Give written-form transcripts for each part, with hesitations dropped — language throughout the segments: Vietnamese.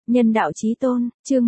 Nhân đạo chí tôn, chương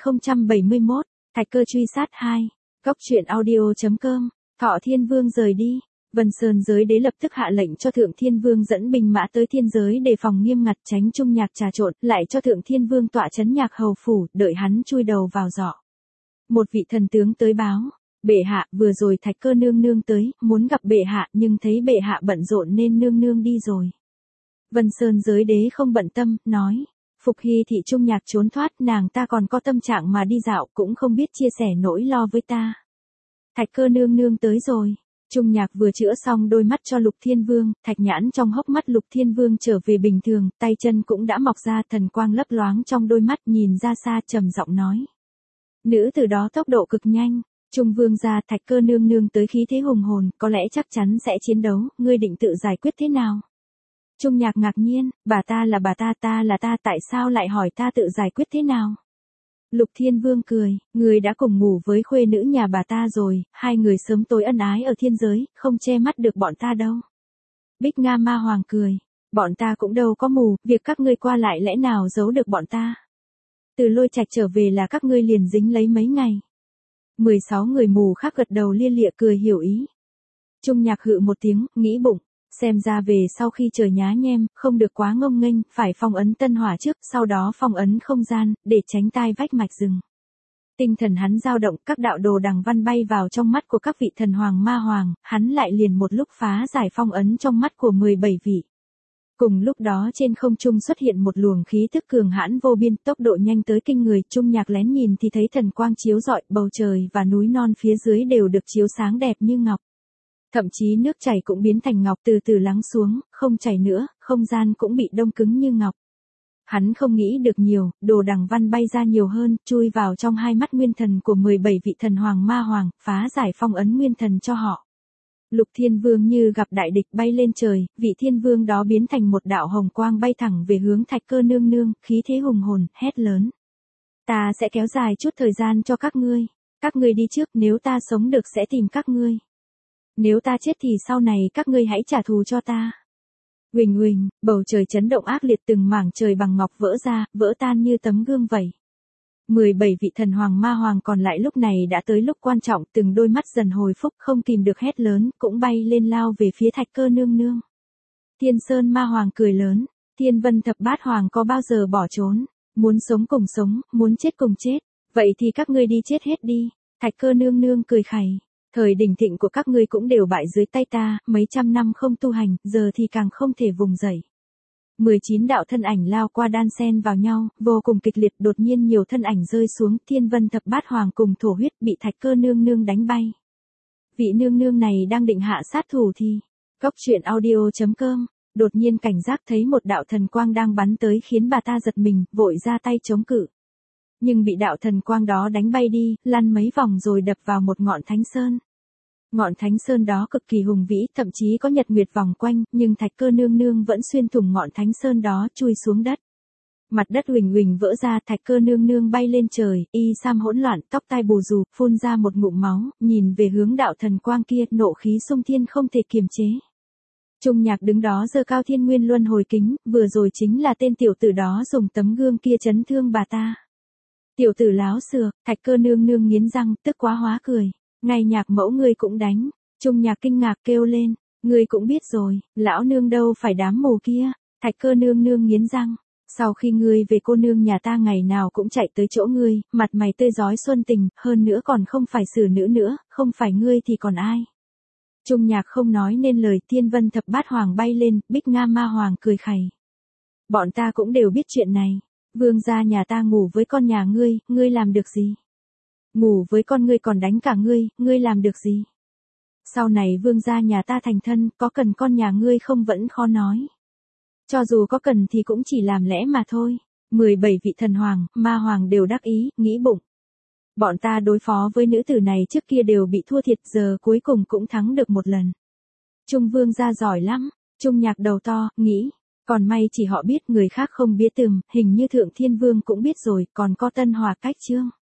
1071, Thạch Cơ truy sát 2. Góc truyện audio.com. Thọ Thiên Vương rời đi, Vân Sơn giới đế lập tức hạ lệnh cho Thượng Thiên Vương dẫn binh mã tới thiên giới đề phòng nghiêm ngặt, tránh Trung Nhạc trà trộn, lại cho Thượng Thiên Vương tọa trấn Nhạc hầu phủ, đợi hắn chui đầu vào giỏ. Một vị thần tướng tới báo, bệ hạ, vừa rồi Thạch Cơ nương nương tới, muốn gặp bệ hạ, nhưng thấy bệ hạ bận rộn nên nương nương đi rồi. Vân Sơn giới đế không bận tâm, nói, Phục Hy thị Trung Nhạc trốn thoát, nàng ta còn có tâm trạng mà đi dạo, cũng không biết chia sẻ nỗi lo với ta. Thạch Cơ nương nương tới rồi. Trung Nhạc vừa chữa xong đôi mắt cho Lục Thiên Vương, thạch nhãn trong hốc mắt Lục Thiên Vương trở về bình thường, tay chân cũng đã mọc ra, thần quang lấp loáng trong đôi mắt, nhìn ra xa trầm giọng nói. Nữ từ đó tốc độ cực nhanh. Trung Vương gia, Thạch Cơ nương nương tới khí thế hùng hồn, có lẽ chắc chắn sẽ chiến đấu, ngươi định tự giải quyết thế nào? Trung Nhạc ngạc nhiên, bà ta là bà ta là ta, tại sao lại hỏi ta tự giải quyết thế nào? Lục Thiên Vương cười, người đã cùng ngủ với khuê nữ nhà bà ta rồi, hai người sớm tối ân ái ở thiên giới, không che mắt được bọn ta đâu. Bích Nga Ma Hoàng cười, bọn ta cũng đâu có mù, việc các ngươi qua lại lẽ nào giấu được bọn ta. Từ Lôi Trạch trở về là các ngươi liền dính lấy mấy ngày. 16 người mù khác gật đầu lia lịa cười hiểu ý. Trung Nhạc hự một tiếng, nghĩ bụng. Xem ra về sau khi trời nhá nhem, không được quá ngông nghênh, phải phong ấn tân hỏa trước, sau đó phong ấn không gian, để tránh tai vách mạch rừng. Tinh thần hắn dao động, các đạo đồ đằng văn bay vào trong mắt của các vị thần hoàng ma hoàng, hắn lại liền một lúc phá giải phong ấn trong mắt của 17 vị. Cùng lúc đó trên không trung xuất hiện một luồng khí tức cường hãn vô biên, tốc độ nhanh tới kinh người. Trung Nhạc lén nhìn thì thấy thần quang chiếu rọi, bầu trời và núi non phía dưới đều được chiếu sáng đẹp như ngọc. Thậm chí nước chảy cũng biến thành ngọc, từ từ lắng xuống, không chảy nữa, không gian cũng bị đông cứng như ngọc. Hắn không nghĩ được nhiều, đồ đằng văn bay ra nhiều hơn, chui vào trong hai mắt nguyên thần của 17 vị thần hoàng ma hoàng, phá giải phong ấn nguyên thần cho họ. Lục Thiên Vương như gặp đại địch bay lên trời, vị thiên vương đó biến thành một đạo hồng quang bay thẳng về hướng Thạch Cơ nương nương, khí thế hùng hồn, hét lớn. Ta sẽ kéo dài chút thời gian cho các ngươi đi trước, nếu ta sống được sẽ tìm các ngươi. Nếu ta chết thì sau này các ngươi hãy trả thù cho ta. Huỳnh huỳnh, bầu trời chấn động ác liệt, từng mảng trời bằng ngọc vỡ ra, vỡ tan như tấm gương vậy. 17 vị thần hoàng ma hoàng còn lại lúc này đã tới lúc quan trọng, từng đôi mắt dần hồi phúc, không kìm được hét lớn, cũng bay lên lao về phía Thạch Cơ nương nương. Thiên Sơn ma hoàng cười lớn, Thiên Vân thập bát hoàng có bao giờ bỏ trốn, muốn sống cùng sống, muốn chết cùng chết, vậy thì các ngươi đi chết hết đi. Thạch Cơ nương nương cười khẩy. Thời đỉnh thịnh của các ngươi cũng đều bại dưới tay ta, mấy trăm năm không tu hành, giờ thì càng không thể vùng dậy. 19 đạo thân ảnh lao qua đan xen vào nhau, vô cùng kịch liệt, đột nhiên nhiều thân ảnh rơi xuống, Thiên Vân thập bát hoàng cùng thổ huyết bị Thạch Cơ nương nương đánh bay. Vị nương nương này đang định hạ sát thủ thì, góc truyện audio.com, đột nhiên cảnh giác thấy một đạo thần quang đang bắn tới khiến bà ta giật mình, vội ra tay chống cự. Nhưng bị đạo thần quang đó đánh bay đi, lăn mấy vòng rồi đập vào một ngọn thánh sơn. Ngọn thánh sơn đó cực kỳ hùng vĩ, thậm chí có nhật nguyệt vòng quanh, nhưng Thạch Cơ nương nương vẫn xuyên thủng ngọn thánh sơn đó, chui xuống đất. Mặt đất huỳnh huỳnh vỡ ra, Thạch Cơ nương nương bay lên trời, y sam hỗn loạn, tóc tai bù xù, phun ra một ngụm máu, nhìn về hướng đạo thần quang kia, nộ khí xung thiên không thể kiềm chế. Trung Nhạc đứng đó giơ cao Thiên Nguyên Luân Hồi Kính, vừa rồi chính là tên tiểu tử đó dùng tấm gương kia chấn thương bà ta. Tiểu tử láo xược, Thạch Cơ nương nương nghiến răng, tức quá hóa cười. Ngay Nhạc mẫu ngươi cũng đánh. Trung Nhạc kinh ngạc kêu lên, ngươi cũng biết rồi, lão nương đâu phải đám mù kia. Thạch Cơ nương nương nghiến răng, sau khi ngươi về cô nương nhà ta ngày nào cũng chạy tới chỗ ngươi, mặt mày tươi rói xuân tình, hơn nữa còn không phải xử nữ nữa, không phải ngươi thì còn ai. Trung Nhạc không nói nên lời, Thiên Vân thập bát hoàng bay lên, Bích Nga Ma Hoàng cười khẩy. Bọn ta cũng đều biết chuyện này. Vương gia nhà ta ngủ với con nhà ngươi làm được gì? Ngủ với con ngươi còn đánh cả ngươi làm được gì? Sau này vương gia nhà ta thành thân, có cần con nhà ngươi không vẫn khó nói. Cho dù có cần thì cũng chỉ làm lẽ mà thôi. 17 vị thần hoàng, ma hoàng đều đắc ý, nghĩ bụng. Bọn ta đối phó với nữ tử này trước kia đều bị thua thiệt, giờ cuối cùng cũng thắng được một lần. Trung vương gia giỏi lắm. Trung Nhạc đầu to, nghĩ. Còn may chỉ họ biết, người khác không biết, hình như Thượng Thiên Vương cũng biết rồi, còn có Tân Hòa Cách Chương.